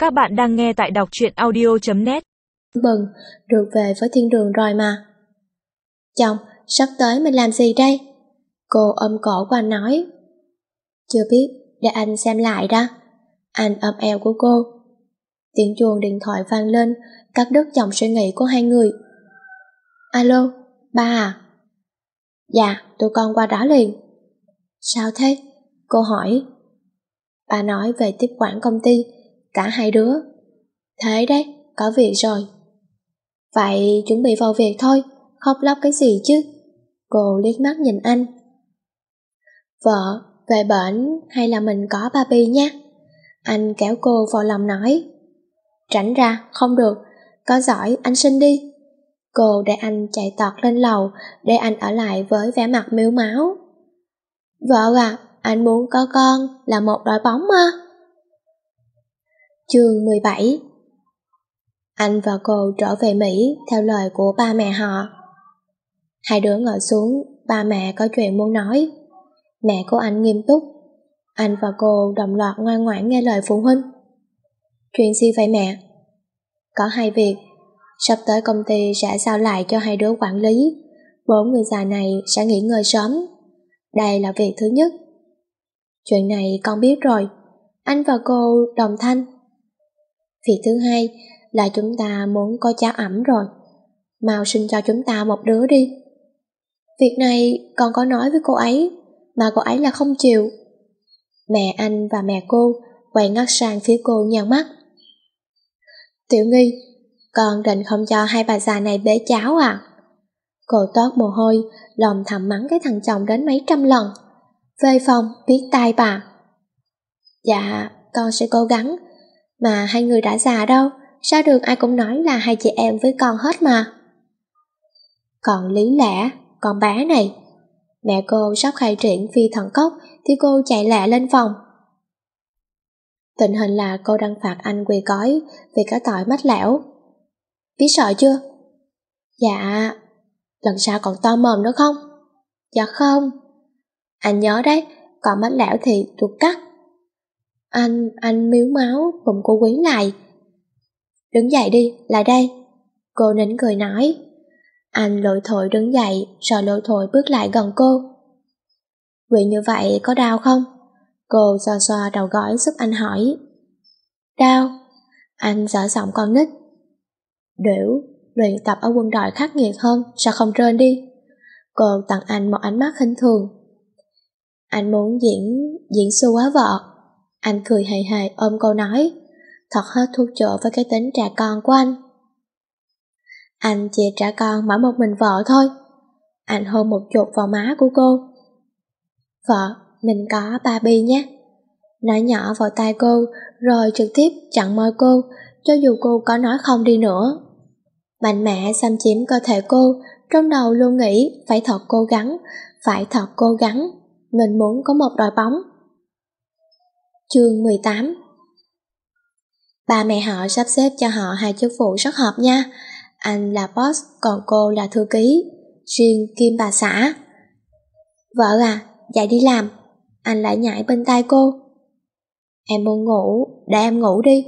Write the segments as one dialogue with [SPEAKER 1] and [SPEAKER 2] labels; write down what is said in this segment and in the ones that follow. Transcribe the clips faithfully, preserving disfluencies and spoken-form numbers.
[SPEAKER 1] Các bạn đang nghe tại đọc truyện audio chấm net.
[SPEAKER 2] Bừng, được về với thiên đường rồi mà. Chồng, sắp tới mình làm gì đây? Cô ôm cổ của anh nói. Chưa biết, để anh xem lại đã. Anh ôm eo của cô. Tiếng chuông điện thoại vang lên, cắt đứt dòng suy nghĩ của hai người. Alo, ba à? Dạ, tụi con qua đó liền. Sao thế? Cô hỏi. Ba nói về tiếp quản công ty, cả hai đứa. Thế đấy, có việc rồi. Vậy chuẩn bị vào việc thôi, khóc lóc cái gì chứ? Cô liếc mắt nhìn anh. Vợ, về bển hay là mình có baby nhé? Anh kéo cô vào lòng nói. Tránh ra, không được, có giỏi anh sinh đi. Cô để anh chạy tọt lên lầu, để anh ở lại với vẻ mặt mếu máo. Vợ à, anh muốn có con là một đội bóng mà. Chương mười bảy. Anh và cô trở về Mỹ theo lời của ba mẹ họ. Hai đứa ngồi xuống, ba mẹ có chuyện muốn nói. Mẹ của anh nghiêm túc. Anh và cô đồng loạt ngoan ngoãn nghe lời phụ huynh. Chuyện gì vậy mẹ? Có hai việc. Sắp tới công ty sẽ giao lại cho hai đứa quản lý. Bốn người già này sẽ nghỉ ngơi sớm. Đây là việc thứ nhất. Chuyện này con biết rồi. Anh và cô đồng thanh. Việc thứ hai là chúng ta muốn có cháu ẵm rồi. Mau sinh cho chúng ta một đứa đi. Việc này con có nói với cô ấy, mà cô ấy là không chịu. Mẹ anh và mẹ cô quay ngắt sang phía cô nheo mắt. Tiểu Nghi, con định không cho hai bà già này bế cháu à? Cô toát mồ hôi, lòng thầm mắng cái thằng chồng đến mấy trăm lần. Về phòng, biết tai bà. Dạ, con sẽ cố gắng. Mà hai người đã già đâu, sao được ai cũng nói là hai chị em với con hết mà. Còn lý lẽ, con bé này. Mẹ cô sắp khai triển phi thần cốc thì cô chạy lẹ lên phòng. Tình hình là cô đang phạt anh quỳ cói vì cái tội mách lẻo. Biết sợ chưa? Dạ. Lần sau còn to mồm nữa không? Dạ không. Anh nhớ đấy, còn mách lẻo thì tôi cắt. Anh, anh miếu máu bụng cô quý lại. Đứng dậy đi, lại đây. Cô nín cười nói. Anh lội thổi đứng dậy, rồi lội thổi bước lại gần cô. Quỳ như vậy có đau không? Cô xoa xoa đầu gối giúp anh hỏi. Đau. Anh dở giọng con nít. Đểu, luyện tập ở quân đội khắc nghiệt hơn, sao không rên đi? Cô tặng anh một ánh mắt khinh thường. Anh muốn diễn, diễn xu á vợ. Anh cười hề hề ôm cô nói. Thật hết thuốc chữa với cái tính trẻ con của anh. Anh chỉ trả con mỗi một mình vợ thôi. Anh hôn một chụp vào má của cô. Vợ, mình có baby nhé. Nói nhỏ vào tai cô, rồi trực tiếp chặn môi cô, cho dù cô có nói không đi nữa. Mạnh mẽ xâm chiếm cơ thể cô, trong đầu luôn nghĩ phải thật cố gắng, phải thật cố gắng, mình muốn có một đội bóng. Chương mười tám. Ba mẹ họ sắp xếp cho họ hai chức vụ rất hợp nha. Anh là boss, còn cô là thư ký, riêng kim bà xã. Vợ à, dậy đi làm. Anh lại nhảy bên tai cô. Em muốn ngủ, để em ngủ đi.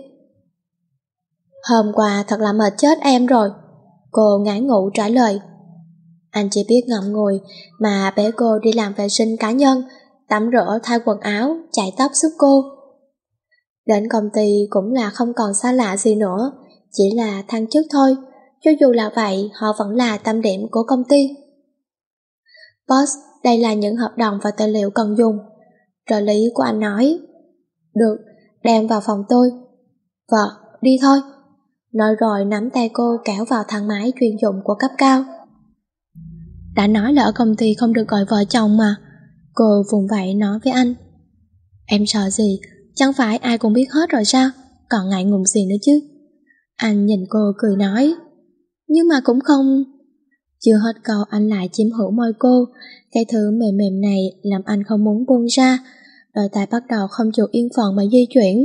[SPEAKER 2] Hôm qua thật là mệt chết em rồi. Cô ngái ngủ trả lời. Anh chỉ biết ngậm ngùi mà bế cô đi làm vệ sinh cá nhân, tắm rửa thay quần áo, chải tóc giúp cô. Đến công ty cũng là không còn xa lạ gì nữa, chỉ là thăng chức thôi. Cho dù là vậy, họ vẫn là tâm điểm của công ty. Boss, đây là những hợp đồng và tài liệu cần dùng. Trợ lý của anh nói. Được, đem vào phòng tôi. Vợ, đi thôi. Nói rồi nắm tay cô kéo vào thang máy chuyên dụng của cấp cao. Đã nói là ở công ty không được gọi vợ chồng mà. Cô vùng vẫy nói với anh. Em sợ gì, chẳng phải ai cũng biết hết rồi sao, còn ngại ngùng gì nữa chứ. Anh nhìn cô cười nói. Nhưng mà cũng không. Chưa hết câu anh lại chiếm hữu môi cô. Cái thứ mềm mềm này làm anh không muốn buông ra. Đôi tay bắt đầu không chịu yên phận mà di chuyển.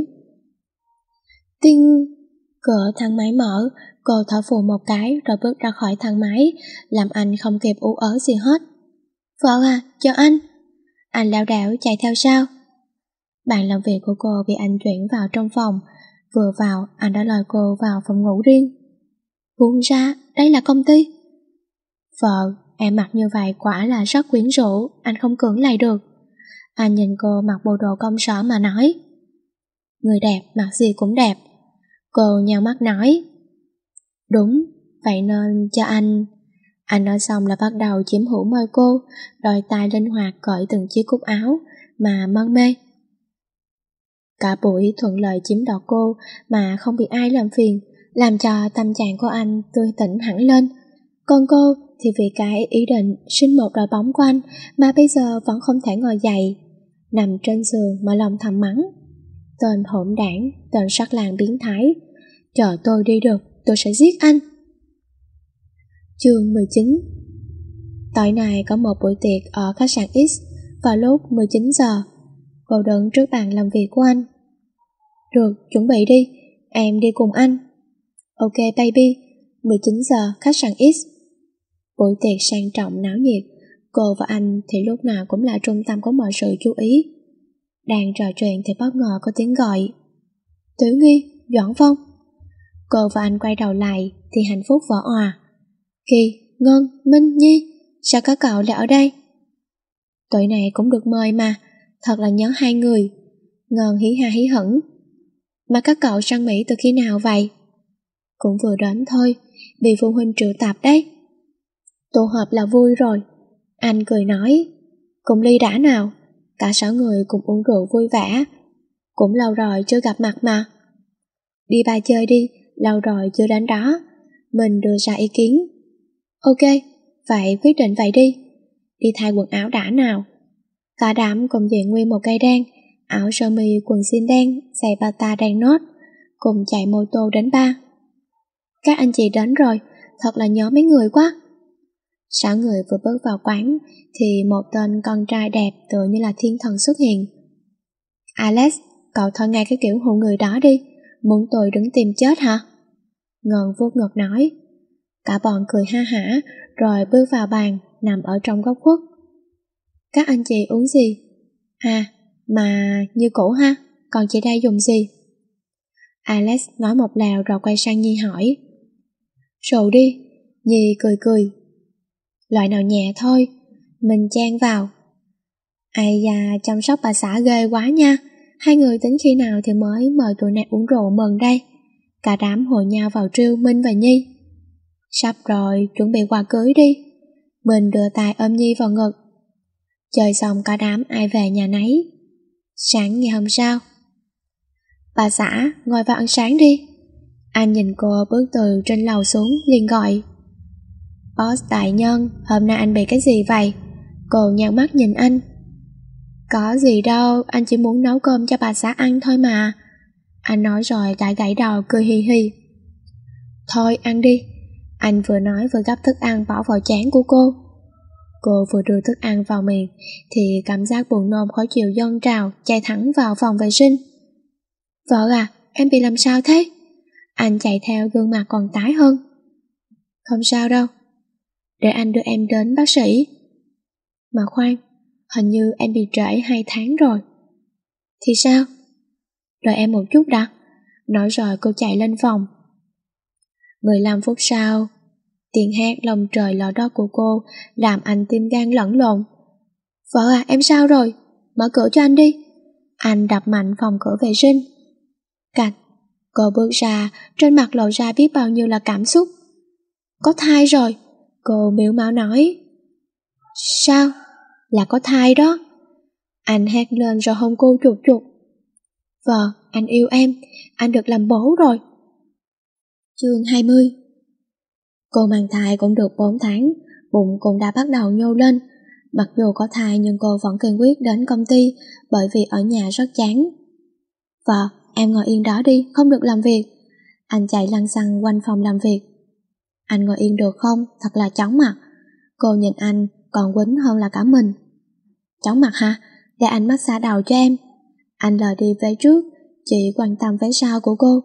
[SPEAKER 2] Tinh. Cửa thang máy mở. Cô thở phù một cái rồi bước ra khỏi thang máy, làm anh không kịp ú ớ gì hết. Vợ à, chờ anh. Anh lảo đảo chạy theo sau. Bàn làm việc của cô bị anh chuyển vào trong phòng. Vừa vào, anh đã lôi cô vào phòng ngủ riêng. Buông ra, đây là công ty. Vợ, em mặc như vậy quả là rất quyến rũ, anh không cưỡng lại được. Anh nhìn cô mặc bộ đồ công sở mà nói. Người đẹp, mặc gì cũng đẹp. Cô nheo mắt nói. Đúng, vậy nên cho anh. Anh nói xong là bắt đầu chiếm hữu môi cô, đôi tay linh hoạt cởi từng chiếc cúc áo mà mân mê. Cả buổi thuận lợi chiếm đoạt cô mà không bị ai làm phiền, làm cho tâm trạng của anh tươi tỉnh hẳn lên. Còn cô thì vì cái ý định sinh một đội bóng của anh mà bây giờ vẫn không thể ngồi dậy, nằm trên giường mà lòng thầm mắng. Tên hỗn đảng, tên sắc lang biến thái. Chờ tôi đi được, tôi sẽ giết anh. Chương mười chín. Tối nay có một buổi tiệc ở khách sạn X vào lúc mười chín giờ. Cô đứng trước bàn làm việc của anh. Được, chuẩn bị đi, em đi cùng anh. Ok baby, mười chín giờ khách sạn X. Buổi tiệc sang trọng náo nhiệt, cô và anh thì lúc nào cũng là trung tâm của mọi sự chú ý. Đang trò chuyện thì bất ngờ có tiếng gọi. Tiểu Nghi, Doãn Phong. Cô và anh quay đầu lại thì hạnh phúc vỡ òa. Kỳ, Ngân, Minh, Nhi, sao các cậu lại ở đây? Tối nay cũng được mời mà, thật là nhớ hai người. Ngân hí ha hí hửng. Mà các cậu sang Mỹ từ khi nào vậy? Cũng vừa đến thôi, bị phụ huynh triệu tập đấy. Tụ họp là vui rồi. Anh cười nói. Cùng ly đã nào. Cả sáu người cùng uống rượu vui vẻ. Cũng lâu rồi chưa gặp mặt mà. Đi ba chơi đi, lâu rồi chưa đến đó. Mình đưa ra ý kiến. Ok, vậy quyết định vậy đi. Đi thay quần áo đã nào. Cả đám cùng diện nguyên một cây đen, áo sơ mi quần jean đen, giày bata đen nốt, cùng chạy mô tô đến bar. Các anh chị đến rồi, thật là nhớ mấy người quá. Sáu người vừa bước vào quán thì một tên con trai đẹp tựa như là thiên thần xuất hiện. Alex, cậu thôi ngay cái kiểu hụ người đó đi, muốn tôi đứng tìm chết hả? Ngân vuốt ngực nói. Cả bọn cười ha hả rồi bước vào bàn, nằm ở trong góc khuất. Các anh chị uống gì? À, mà như cũ ha, còn chị đây dùng gì? Alex nói một lèo rồi quay sang Nhi hỏi. Rượu đi. Nhi cười cười. Loại nào nhẹ thôi, mình chen vào. Ai da, chăm sóc bà xã ghê quá nha. Hai người tính khi nào thì mới mời tụi này uống rượu mừng đây? Cả đám hội nhau vào trêu Minh và Nhi. Sắp rồi, chuẩn bị quà cưới đi. Mình đưa tay ôm Nhi vào ngực. Chơi xong cả đám ai về nhà nấy. Sáng ngày hôm sau. Bà xã, ngồi vào ăn sáng đi. Anh nhìn cô bước từ trên lầu xuống liền gọi. Boss đại nhân, hôm nay anh bị cái gì vậy? Cô nhăn mắt nhìn anh. Có gì đâu, anh chỉ muốn nấu cơm cho bà xã ăn thôi mà. Anh nói rồi gãi gãi đầu cười hi hi. Thôi ăn đi. Anh vừa nói vừa gắp thức ăn bỏ vào chén của cô. Cô vừa đưa thức ăn vào miệng thì cảm giác buồn nôn khó chịu dâng trào, chạy thẳng vào phòng vệ sinh. Vợ à, em bị làm sao thế? Anh chạy theo gương mặt còn tái hơn. Không sao đâu. Để anh đưa em đến bác sĩ. Mà khoan, hình như em bị trễ hai tháng rồi. Thì sao? Đợi em một chút đã. Nói rồi cô chạy lên phòng. mười lăm phút sau, tiếng hét lồng trời lở đất của cô làm anh tim gan lẫn lộn. Vợ à, em sao rồi? Mở cửa cho anh đi. Anh đập mạnh phòng cửa vệ sinh. Cạch. Cô bước ra, trên mặt lộ ra biết bao nhiêu là cảm xúc. Có thai rồi. Cô miếu máu nói. Sao? Là có thai đó. Anh hét lên rồi hôn cô chuột chuột. Vợ, anh yêu em. Anh được làm bố rồi. Chương hai mươi. Cô mang thai cũng được bốn tháng, bụng cũng đã bắt đầu nhô lên. Mặc dù có thai nhưng cô vẫn kiên quyết đến công ty bởi vì ở nhà rất chán. Vợ, em ngồi yên đó đi, không được làm việc. Anh chạy lăng xăng quanh phòng làm việc. Anh ngồi yên được không? Thật là chóng mặt. Cô nhìn anh còn quýnh hơn là cả mình. Chóng mặt hả? Để anh massage đầu cho em. Anh lờ đi về trước, chỉ quan tâm về sau của cô.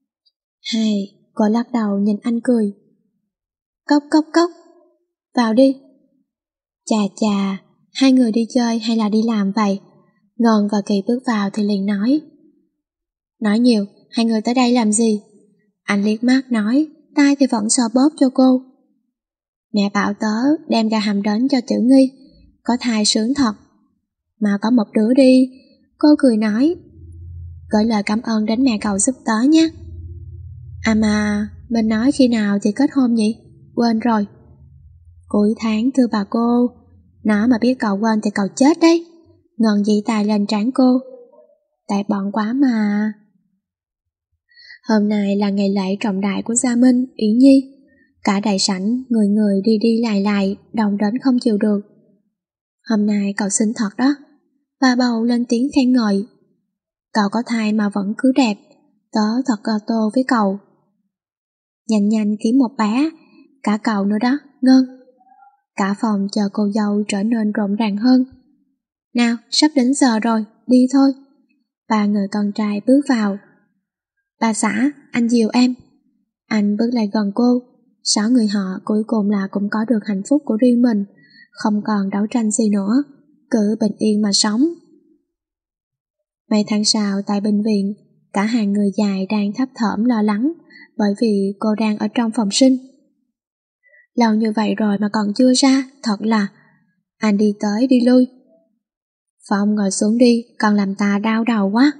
[SPEAKER 2] Hai, cô lắc đầu nhìn anh cười. Cốc cốc cốc. Vào đi. Chà chà, hai người đi chơi hay là đi làm vậy? Ngân và Kỳ bước vào thì liền nói. Nói nhiều, hai người tới đây làm gì? Anh liếc mắt nói, tay thì vẫn sờ bóp cho cô. Mẹ bảo tớ đem gà hầm đến cho Tiểu Nghi, có thai sướng thật. Mà có một đứa đi, cô cười nói. Gửi lời cảm ơn đến mẹ cậu giúp tớ nhé. À mà, mình nói khi nào thì kết hôn nhỉ? Quên rồi. Cuối tháng thưa bà cô, nó mà biết cậu quên thì cậu chết đấy. Ngân dĩ tài lên trán cô. Tại bận quá mà. Hôm nay là ngày lễ trọng đại của Gia Minh, Yến Nhi. Cả đại sảnh, người người đi đi lại lại, đông đến không chịu được. Hôm nay cậu xinh thật đó. Bà bầu lên tiếng khen ngợi. Cậu có thai mà vẫn cứ đẹp, tớ thật gato với cậu. Nhanh nhanh kiếm một bé, cả cậu nữa đó, Ngân. Cả phòng chờ cô dâu trở nên rộn ràng hơn. Nào, sắp đến giờ rồi, đi thôi. Ba người con trai bước vào. Bà xã, anh dìu em. Anh bước lại gần cô. Sáu người họ cuối cùng là cũng có được hạnh phúc của riêng mình, không còn đấu tranh gì nữa, cứ bình yên mà sống. Mấy tháng sau tại bệnh viện, cả hàng người dài đang thấp thỏm lo lắng bởi vì cô đang ở trong phòng sinh. Lâu như vậy rồi mà còn chưa ra, thật là... Anh đi tới đi lui. Phong ngồi xuống đi, còn làm ta đau đầu quá.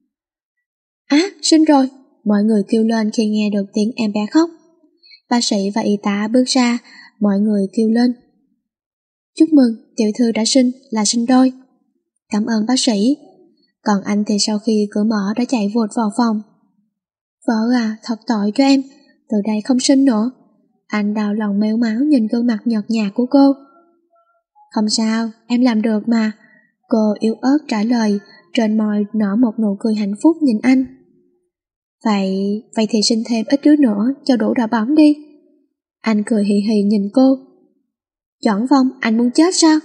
[SPEAKER 2] Á, à, sinh rồi, mọi người kêu lên khi nghe được tiếng em bé khóc. Bác sĩ và y tá bước ra, mọi người kêu lên. Chúc mừng, tiểu thư đã sinh, là sinh đôi. Cảm ơn bác sĩ. Còn anh thì sau khi cửa mở đã chạy vụt vào phòng. Vợ à, thật tội cho em, từ đây không sinh nữa. Anh đau lòng mếu máu nhìn gương mặt nhợt nhạt của cô. Không sao, em làm được mà. Cô yếu ớt trả lời, trên môi nở một nụ cười hạnh phúc nhìn anh. Vậy, vậy thì sinh thêm ít đứa nữa cho đủ đỏ bóng đi. Anh cười hì hì nhìn cô. Doãn Phong, anh muốn chết sao?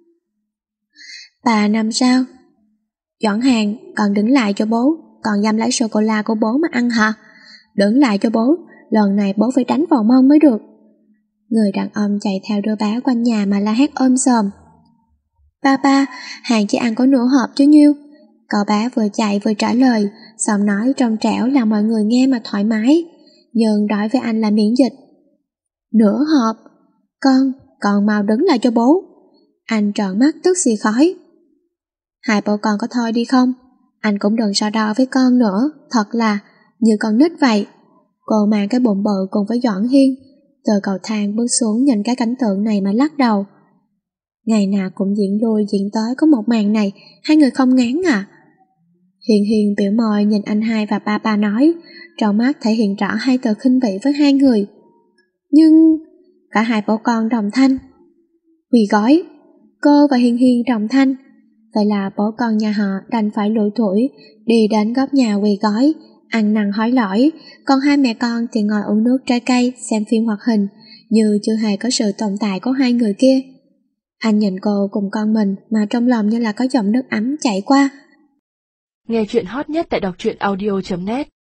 [SPEAKER 2] Bà nằm sao? Doãn Hàng, còn đứng lại cho bố, còn dám lấy sô-cô-la của bố mà ăn hả? Đứng lại cho bố, lần này bố phải đánh vào mông mới được. Người đàn ông chạy theo đứa bé quanh nhà mà la hét ôm sòm. Ba ba, Hàng chỉ ăn có nửa hộp chứ nhiêu. Cậu bé vừa chạy vừa trả lời, giọng nói trong trẻo làm mọi người nghe mà thoải mái, nhưng đối với anh là miễn dịch. Nửa hộp? Con, con mau đứng lại cho bố. Anh trợn mắt tức xì khói. Hai bố con có thôi đi không? Anh cũng đừng so đo với con nữa, thật là như con nít vậy. Cô mang cái bụng bự cùng với Doãn Hiên từ cầu thang bước xuống nhìn cái cảnh tượng này mà lắc đầu. Ngày nào cũng diễn lui diễn tới có một màn này, hai người không ngán à? Hiền Hiền biểu môi nhìn anh hai và ba ba nói, trong mắt thể hiện rõ hai từ khinh bỉ với hai người. Nhưng cả hai bố con đồng thanh. Quỳ gói, cô và Hiền Hiền đồng thanh. Vậy là bố con nhà họ đành phải lủi thủi đi đến góc nhà quỳ gói, ăn năn hối lỗi, còn hai mẹ con thì ngồi uống nước trái cây, xem phim hoạt hình, như chưa hề có sự tồn tại của hai người kia. Anh nhìn cô cùng con mình mà trong lòng như là có dòng nước ấm chảy qua.
[SPEAKER 1] Nghe chuyện hot nhất tại đọc truyện audio chấm net.